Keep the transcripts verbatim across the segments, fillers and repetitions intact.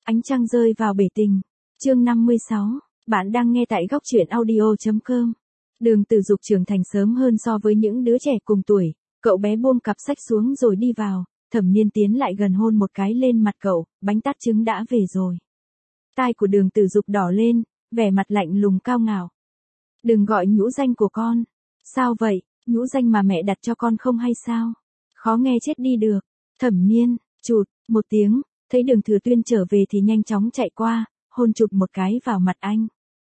Ánh trăng rơi vào bể tình. Chương năm mươi sáu. Bạn đang nghe tại góc truyện audio chấm com. Đường Tử Dục trưởng thành sớm hơn so với những đứa trẻ cùng tuổi, cậu bé buông cặp sách xuống rồi đi vào, Thẩm Niên tiến lại gần hôn một cái lên mặt cậu, bánh tát trứng đã về rồi. Tai của Đường Tử Dục đỏ lên, vẻ mặt lạnh lùng cao ngạo. Đừng gọi nhũ danh của con. Sao vậy, nhũ danh mà mẹ đặt cho con không hay sao? Khó nghe chết đi được. Thẩm Niên, chụt, một tiếng, thấy Đường Thừa Tuyên trở về thì nhanh chóng chạy qua, hôn chụt một cái vào mặt anh.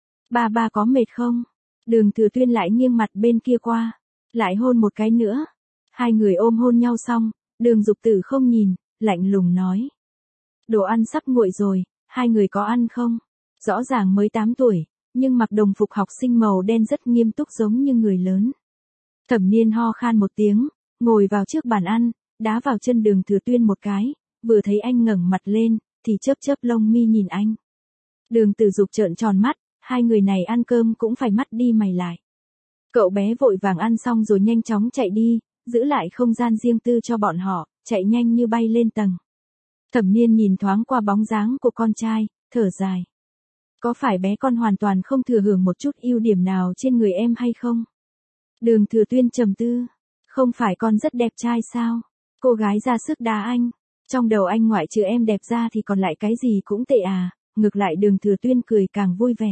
Ba ba có mệt không? Đường Thừa Tuyên lại nghiêng mặt bên kia qua, lại hôn một cái nữa. Hai người ôm hôn nhau xong, Đường Dục Tử không nhìn, lạnh lùng nói. Đồ ăn sắp nguội rồi, hai người có ăn không? Rõ ràng mới tám tuổi, nhưng mặc đồng phục học sinh màu đen rất nghiêm túc giống như người lớn. Thẩm Niên ho khan một tiếng, ngồi vào trước bàn ăn, đá vào chân Đường Thừa Tuyên một cái, vừa thấy anh ngẩng mặt lên, thì chớp chớp lông mi nhìn anh. Đường Tử Dục trợn tròn mắt, hai người này ăn cơm cũng phải mắt đi mày lại. Cậu bé vội vàng ăn xong rồi nhanh chóng chạy đi, giữ lại không gian riêng tư cho bọn họ, chạy nhanh như bay lên tầng. Thẩm Niên nhìn thoáng qua bóng dáng của con trai, thở dài. Có phải bé con hoàn toàn không thừa hưởng một chút ưu điểm nào trên người em hay không? Đường Thừa Tuyên trầm tư. Không phải con rất đẹp trai sao? Cô gái ra sức đá anh. Trong đầu anh ngoại trừ em đẹp ra thì còn lại cái gì cũng tệ à? Ngược lại Đường Thừa Tuyên cười càng vui vẻ.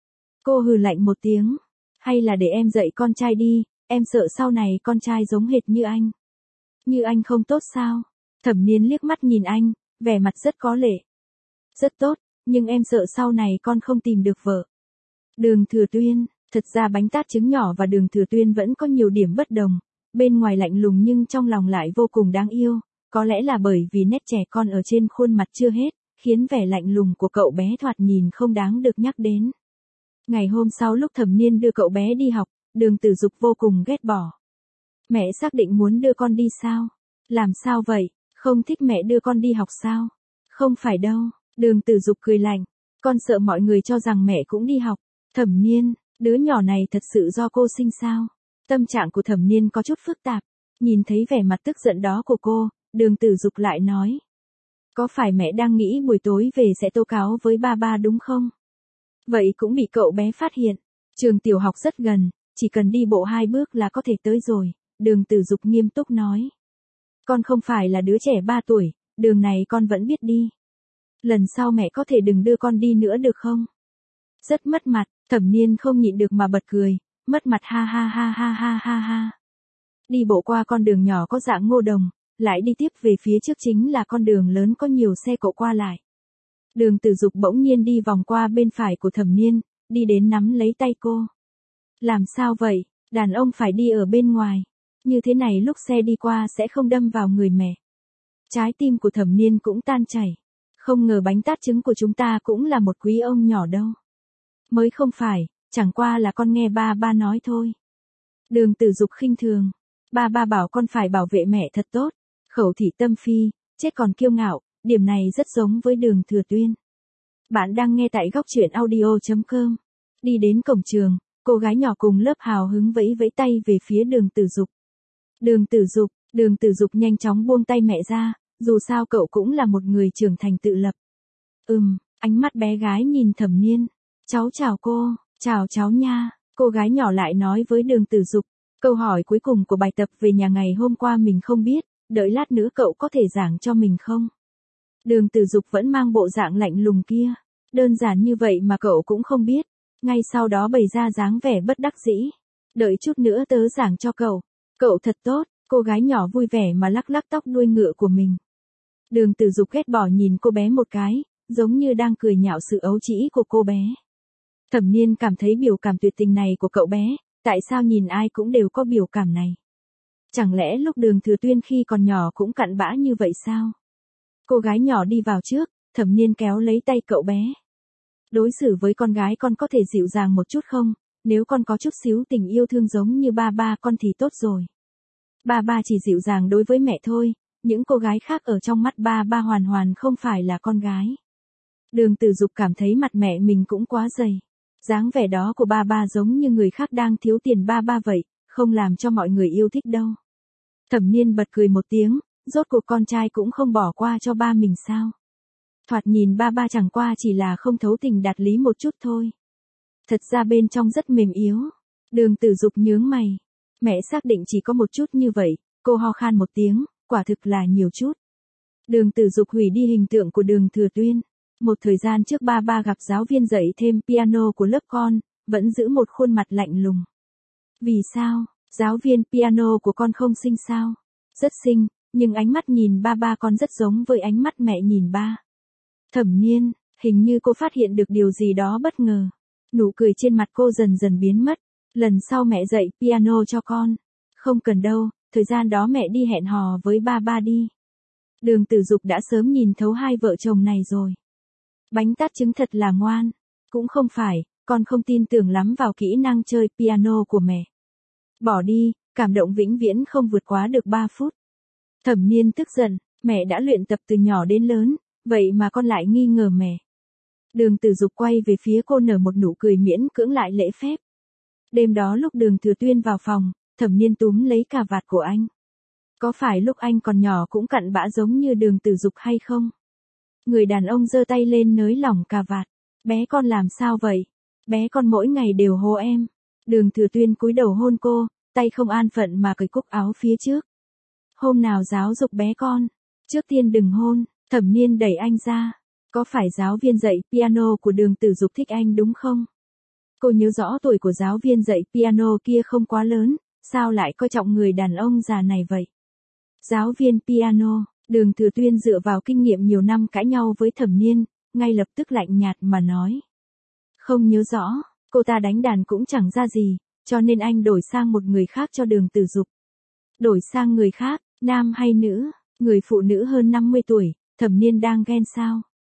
Cô hừ lạnh một tiếng. Hay là để em dạy con trai đi, em sợ sau này con trai giống hệt như anh. Như anh không tốt sao? Thẩm Niên liếc mắt nhìn anh, vẻ mặt rất có lệ. Rất tốt, nhưng em sợ sau này con không tìm được vợ. Đường Thừa Tuyên, thật ra bánh tát trứng nhỏ và Đường Thừa Tuyên vẫn có nhiều điểm bất đồng, bên ngoài lạnh lùng nhưng trong lòng lại vô cùng đáng yêu, có lẽ là bởi vì nét trẻ con ở trên khuôn mặt chưa hết, khiến vẻ lạnh lùng của cậu bé thoạt nhìn không đáng được nhắc đến. Ngày hôm sau lúc Thẩm Niên đưa cậu bé đi học, Đường Tử Dục vô cùng ghét bỏ. Mẹ xác định muốn đưa con đi sao? Làm sao vậy, không thích mẹ đưa con đi học sao? Không phải đâu, Đường Tử Dục cười lạnh, con sợ mọi người cho rằng mẹ cũng đi học. Thẩm Niên, đứa nhỏ này thật sự do cô sinh sao? Tâm trạng của Thẩm Niên có chút phức tạp, nhìn thấy vẻ mặt tức giận đó của cô, Đường Tử Dục lại nói. Có phải mẹ đang nghĩ buổi tối về sẽ tố cáo với ba ba đúng không? Vậy cũng bị cậu bé phát hiện. Trường tiểu học rất gần, chỉ cần đi bộ hai bước là có thể tới rồi, Đường Tử Dục nghiêm túc nói. Con không phải là đứa trẻ ba tuổi, đường này con vẫn biết đi. Lần sau mẹ có thể đừng đưa con đi nữa được không? Rất mất mặt, Thẩm Niên không nhịn được mà bật cười, mất mặt ha ha ha ha ha ha ha. Đi bộ qua con đường nhỏ có dạng ngô đồng, lại đi tiếp về phía trước chính là con đường lớn có nhiều xe cộ qua lại. Đường Tử Dục bỗng nhiên đi vòng qua bên phải của Thẩm Niên, đi đến nắm lấy tay cô. Làm sao vậy, đàn ông phải đi ở bên ngoài, như thế này lúc xe đi qua sẽ không đâm vào người mẹ. Trái tim của Thẩm Niên cũng tan chảy, không ngờ bánh tát trứng của chúng ta cũng là một quý ông nhỏ đâu. Mới không phải, chẳng qua là con nghe ba ba nói thôi. Đường Tử Dục khinh thường, ba ba bảo con phải bảo vệ mẹ thật tốt, khẩu thị tâm phi, chết còn kiêu ngạo, điểm này rất giống với Đường Thừa Tuyên. Bạn đang nghe tại góc truyện audio chấm com. Đi đến cổng trường, cô gái nhỏ cùng lớp hào hứng vẫy vẫy tay về phía Đường Tử Dục. Đường Tử Dục, Đường Tử Dục nhanh chóng buông tay mẹ ra, dù sao cậu cũng là một người trưởng thành tự lập. Ừm, ánh mắt bé gái nhìn Thẩm Niên. Cháu chào cô, chào cháu nha, cô gái nhỏ lại nói với Đường Tử Dục. Câu hỏi cuối cùng của bài tập về nhà ngày hôm qua mình không biết, đợi lát nữa cậu có thể giảng cho mình không? Đường Tử Dục vẫn mang bộ dạng lạnh lùng kia, đơn giản như vậy mà cậu cũng không biết, ngay sau đó bày ra dáng vẻ bất đắc dĩ. Đợi chút nữa tớ giảng cho cậu, cậu thật tốt, cô gái nhỏ vui vẻ mà lắc lắc tóc đuôi ngựa của mình. Đường Tử Dục ghét bỏ nhìn cô bé một cái, giống như đang cười nhạo sự ấu trĩ của cô bé. Thẩm Niên cảm thấy biểu cảm tuyệt tình này của cậu bé, tại sao nhìn ai cũng đều có biểu cảm này? Chẳng lẽ lúc Đường Thừa Tuyên khi còn nhỏ cũng cặn bã như vậy sao? Cô gái nhỏ đi vào trước, Thẩm Niên kéo lấy tay cậu bé. Đối xử với con gái con có thể dịu dàng một chút không? Nếu con có chút xíu tình yêu thương giống như ba ba con thì tốt rồi. Ba ba chỉ dịu dàng đối với mẹ thôi, những cô gái khác ở trong mắt ba ba hoàn hoàn không phải là con gái. Đường Tử Dục cảm thấy mặt mẹ mình cũng quá dày. Dáng vẻ đó của ba ba giống như người khác đang thiếu tiền ba ba vậy, không làm cho mọi người yêu thích đâu. Thẩm Niên bật cười một tiếng, rốt cuộc con trai cũng không bỏ qua cho ba mình sao? Thoạt nhìn ba ba chẳng qua chỉ là không thấu tình đạt lý một chút thôi. Thật ra bên trong rất mềm yếu. Đường Tử Dục nhướng mày. Mẹ xác định chỉ có một chút như vậy, cô ho khan một tiếng, quả thực là nhiều chút. Đường Tử Dục hủy đi hình tượng của Đường Thừa Tuyên. Một thời gian trước ba ba gặp giáo viên dạy thêm piano của lớp con, vẫn giữ một khuôn mặt lạnh lùng. Vì sao, giáo viên piano của con không xinh sao? Rất xinh, nhưng ánh mắt nhìn ba ba con rất giống với ánh mắt mẹ nhìn ba. Thẩm Niên, hình như cô phát hiện được điều gì đó bất ngờ. Nụ cười trên mặt cô dần dần biến mất. Lần sau mẹ dạy piano cho con. Không cần đâu, thời gian đó mẹ đi hẹn hò với ba ba đi. Đường Tử Dục đã sớm nhìn thấu hai vợ chồng này rồi. Bánh tát trứng thật là ngoan. Cũng không phải, con không tin tưởng lắm vào kỹ năng chơi piano của mẹ. Bỏ đi, cảm động vĩnh viễn không vượt quá được ba phút. Thẩm Niên tức giận, mẹ đã luyện tập từ nhỏ đến lớn, vậy mà con lại nghi ngờ mẹ. Đường Tử Dục quay về phía cô nở một nụ cười miễn cưỡng lại lễ phép. Đêm đó lúc Đường Thừa Tuyên vào phòng, Thẩm Niên túm lấy cà vạt của anh. Có phải lúc anh còn nhỏ cũng cặn bã giống như Đường Tử Dục hay không? Người đàn ông giơ tay lên nới lỏng cà vạt. Bé con làm sao vậy? Bé con mỗi ngày đều hô em. Đường Thừa Tuyên cúi đầu hôn cô, tay không an phận mà cởi cúc áo phía trước. Hôm nào giáo dục bé con, trước tiên đừng hôn. Thẩm Niên đẩy anh ra. Có phải giáo viên dạy piano của Đường Tử Dục thích anh đúng không? Cô nhớ rõ tuổi của giáo viên dạy piano kia không quá lớn, sao lại coi trọng người đàn ông già này vậy? Giáo viên piano, Đường Thừa Tuyên dựa vào kinh nghiệm nhiều năm cãi nhau với Thẩm Niên, ngay lập tức lạnh nhạt mà nói. Không nhớ rõ, cô ta đánh đàn cũng chẳng ra gì, cho nên anh đổi sang một người khác cho Đường Tử Dục. Đổi sang người khác, nam hay nữ, người phụ nữ hơn năm mươi tuổi, Thẩm Niên đang ghen sao?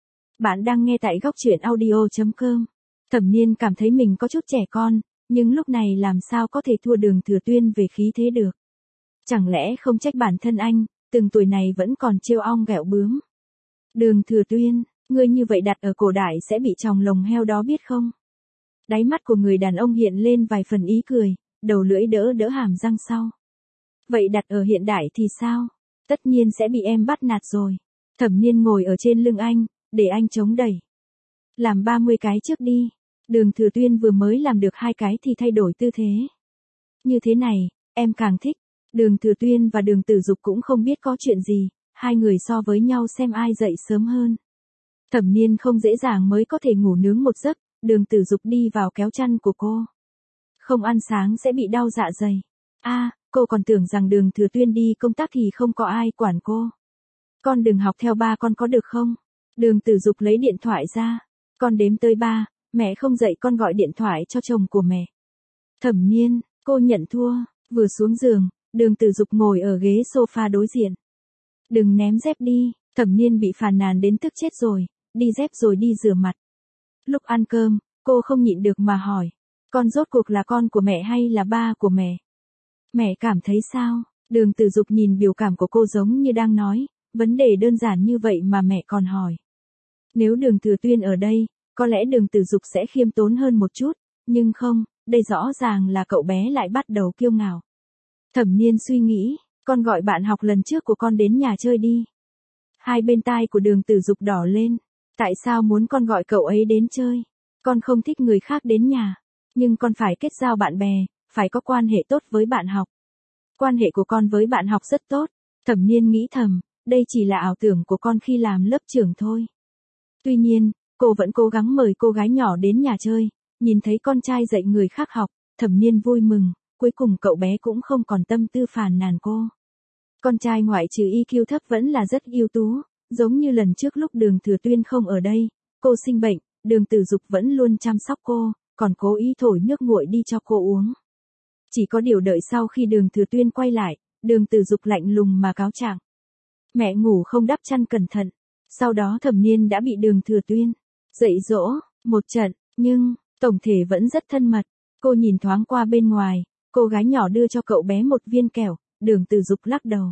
Bạn đang nghe tại góc truyện audio chấm com. Thẩm Niên cảm thấy mình có chút trẻ con, nhưng lúc này làm sao có thể thua Đường Thừa Tuyên về khí thế được. Chẳng lẽ không trách bản thân anh, từng tuổi này vẫn còn trêu ong ghẹo bướm. Đường Thừa Tuyên, ngươi như vậy đặt ở cổ đại sẽ bị chòng lồng heo đó biết không? Đáy mắt của người đàn ông hiện lên vài phần ý cười, đầu lưỡi đỡ đỡ hàm răng sau. Vậy đặt ở hiện đại thì sao? Tất nhiên sẽ bị em bắt nạt rồi. Thẩm Niên ngồi ở trên lưng anh, để anh chống đẩy. Làm ba mươi cái trước đi. Đường Thừa Tuyên vừa mới làm được hai cái thì thay đổi tư thế. Như thế này, em càng thích. Đường Thừa Tuyên và Đường Tử Dục cũng không biết có chuyện gì, hai người so với nhau xem ai dậy sớm hơn. Thẩm Niên không dễ dàng mới có thể ngủ nướng một giấc, Đường Tử Dục đi vào kéo chăn của cô. Không ăn sáng sẽ bị đau dạ dày. A, à, cô còn tưởng rằng Đường Thừa Tuyên đi công tác thì không có ai quản cô. Con đừng học theo ba con có được không? Đường Tử Dục lấy điện thoại ra. Con đếm tới ba, mẹ không dậy con gọi điện thoại cho chồng của mẹ. Thẩm Niên, cô nhận thua, vừa xuống giường, Đường Tử Dục ngồi ở ghế sofa đối diện. Đừng ném dép đi, Thẩm Niên bị phàn nàn đến tức chết rồi, đi dép rồi đi rửa mặt. Lúc ăn cơm, cô không nhịn được mà hỏi, con rốt cuộc là con của mẹ hay là ba của mẹ? Mẹ cảm thấy sao? Đường Tử Dục nhìn biểu cảm của cô giống như đang nói, vấn đề đơn giản như vậy mà mẹ còn hỏi. Nếu Đường Thừa Tuyên ở đây, có lẽ Đường Tử Dục sẽ khiêm tốn hơn một chút, nhưng không, đây rõ ràng là cậu bé lại bắt đầu kiêu ngạo. Thẩm Niên suy nghĩ, con gọi bạn học lần trước của con đến nhà chơi đi. Hai bên tai của Đường Tử Dục đỏ lên, tại sao muốn con gọi cậu ấy đến chơi? Con không thích người khác đến nhà, nhưng con phải kết giao bạn bè, phải có quan hệ tốt với bạn học. Quan hệ của con với bạn học rất tốt, Thẩm Niên nghĩ thầm, đây chỉ là ảo tưởng của con khi làm lớp trưởng thôi. Tuy nhiên, cô vẫn cố gắng mời cô gái nhỏ đến nhà chơi, nhìn thấy con trai dạy người khác học, Thẩm Niên vui mừng, cuối cùng cậu bé cũng không còn tâm tư phàn nàn cô. Con trai ngoại trừ i kiu thấp vẫn là rất ưu tú, giống như lần trước lúc Đường Thừa Tuyên không ở đây, cô sinh bệnh, Đường Tử Dục vẫn luôn chăm sóc cô, còn cố ý thổi nước nguội đi cho cô uống. Chỉ có điều đợi sau khi Đường Thừa Tuyên quay lại, Đường Tử Dục lạnh lùng mà cáo trạng. Mẹ ngủ không đắp chăn cẩn thận. Sau đó Thẩm Niên đã bị Đường Thừa Tuyên dạy dỗ một trận, nhưng tổng thể vẫn rất thân mật. Cô nhìn thoáng qua bên ngoài, cô gái nhỏ đưa cho cậu bé một viên kẹo, Đường Tử Dục lắc đầu.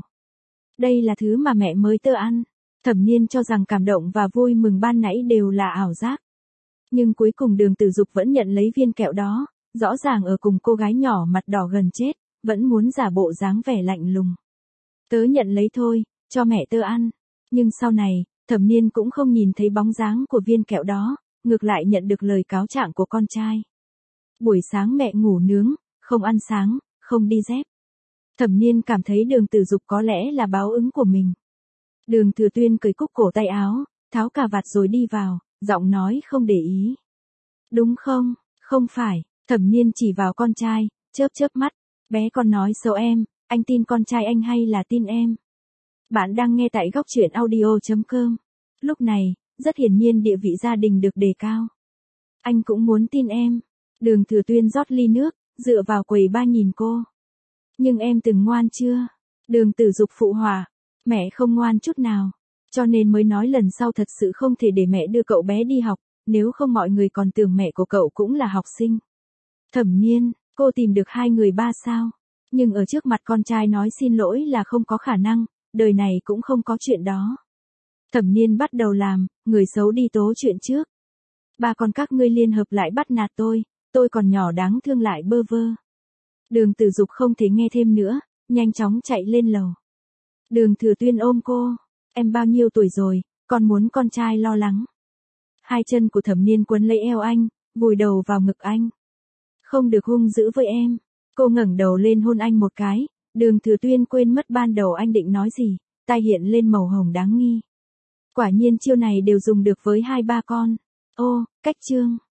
Đây là thứ mà mẹ mới tơ ăn. Thẩm Niên cho rằng cảm động và vui mừng ban nãy đều là ảo giác. Nhưng cuối cùng Đường Tử Dục vẫn nhận lấy viên kẹo đó, rõ ràng ở cùng cô gái nhỏ mặt đỏ gần chết, vẫn muốn giả bộ dáng vẻ lạnh lùng. Tớ nhận lấy thôi, cho mẹ tớ ăn. Nhưng sau này, Thẩm Niên cũng không nhìn thấy bóng dáng của viên kẹo đó, ngược lại nhận được lời cáo trạng của con trai. Buổi sáng mẹ ngủ nướng, không ăn sáng, không đi dép. Thẩm Niên cảm thấy Đường Tử Dục có lẽ là báo ứng của mình. Đường Thừa Tuyên cởi cúc cổ tay áo, tháo cà vạt rồi đi vào, giọng nói không để ý. Đúng không? Không phải. Thẩm Niên chỉ vào con trai, chớp chớp mắt. Bé con nói xấu em, anh tin con trai anh hay là tin em? Bạn đang nghe tại góc truyện audio chấm com. Lúc này, rất hiển nhiên địa vị gia đình được đề cao. Anh cũng muốn tin em. Đường Thừa Tuyên rót ly nước, dựa vào quầy ba nhìn cô. Nhưng em từng ngoan chưa? Đường Tử Dục phụ họa. Mẹ không ngoan chút nào. Cho nên mới nói lần sau thật sự không thể để mẹ đưa cậu bé đi học, nếu không mọi người còn tưởng mẹ của cậu cũng là học sinh. Thẩm Niên, cô tìm được hai người ba sao? Nhưng ở trước mặt con trai nói xin lỗi là không có khả năng, đời này cũng không có chuyện đó. Thẩm Niên bắt đầu làm, người xấu đi tố chuyện trước. Ba con các ngươi liên hợp lại bắt nạt tôi, tôi còn nhỏ đáng thương lại bơ vơ. Đường Tử Dục không thể nghe thêm nữa, nhanh chóng chạy lên lầu. Đường Thừa Tuyên ôm cô, em bao nhiêu tuổi rồi, còn muốn con trai lo lắng. Hai chân của Thẩm Niên quấn lấy eo anh, vùi đầu vào ngực anh. Không được hung dữ với em. Cô ngẩng đầu lên hôn anh một cái, Đường Thừa Tuyên quên mất ban đầu anh định nói gì, tai hiện lên màu hồng đáng nghi. Quả nhiên chiêu này đều dùng được với hai ba con. Ô, cách chương.